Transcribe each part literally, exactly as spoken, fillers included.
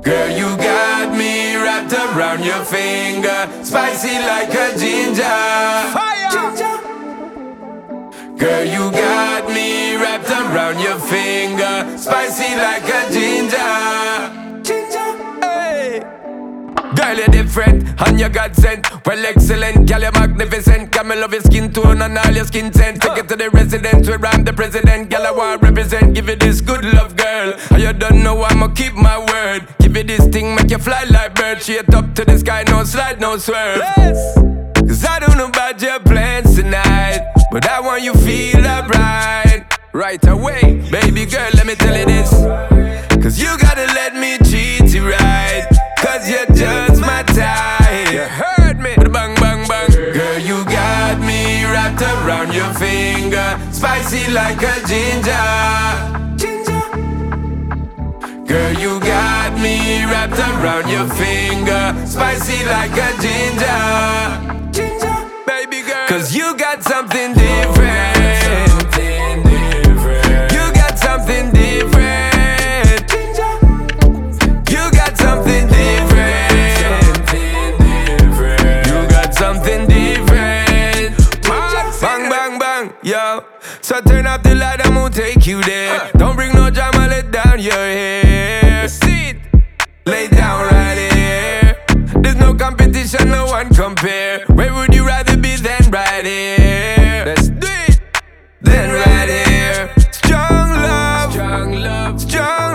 Girl, you got me wrapped around your finger, spicy like a ginger. Fire! Ginger. Girl, you got me wrapped around your finger, spicy like a ginger. Ginger. Hey! Girl, you're different, and you got sent. Well, excellent, girl, you're magnificent. Girl, me love your skin tone and all your skin scent. Take it to the residence where I'm the president. Girl, I want represent, give you this good love, girl. And you don't know I'ma keep my word. Give you this thing, make you fly like bird. Straight up to the sky, no slide, no swerve. Yes! Cause I don't know about your plans tonight, but I want you feel alright right away. Baby girl, let me tell you this, cause you gotta let me treat you right, cause you're just my type. You heard me? Bang, bang, bang. Girl, you got me wrapped around your finger, spicy like a ginger. Ginger. Girl, you got me wrapped around your finger, spicy like a ginger. Ginger. Baby girl, Cause you got something different. something different. You got something different. Ginger. You got something different. Something different. You got something different. Bang, bang, bang, yo. So turn up the light, I'm gonna take you there. Don't bring no drama, let down your hair. See it. Lay down right here. There's no competition, no one compare. Where would you rather be than right here? Let's do it. Then right here. Strong love, Strong love. strong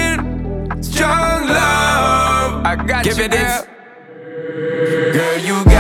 loving, strong love. I got Give you, it this. girl. Girl, you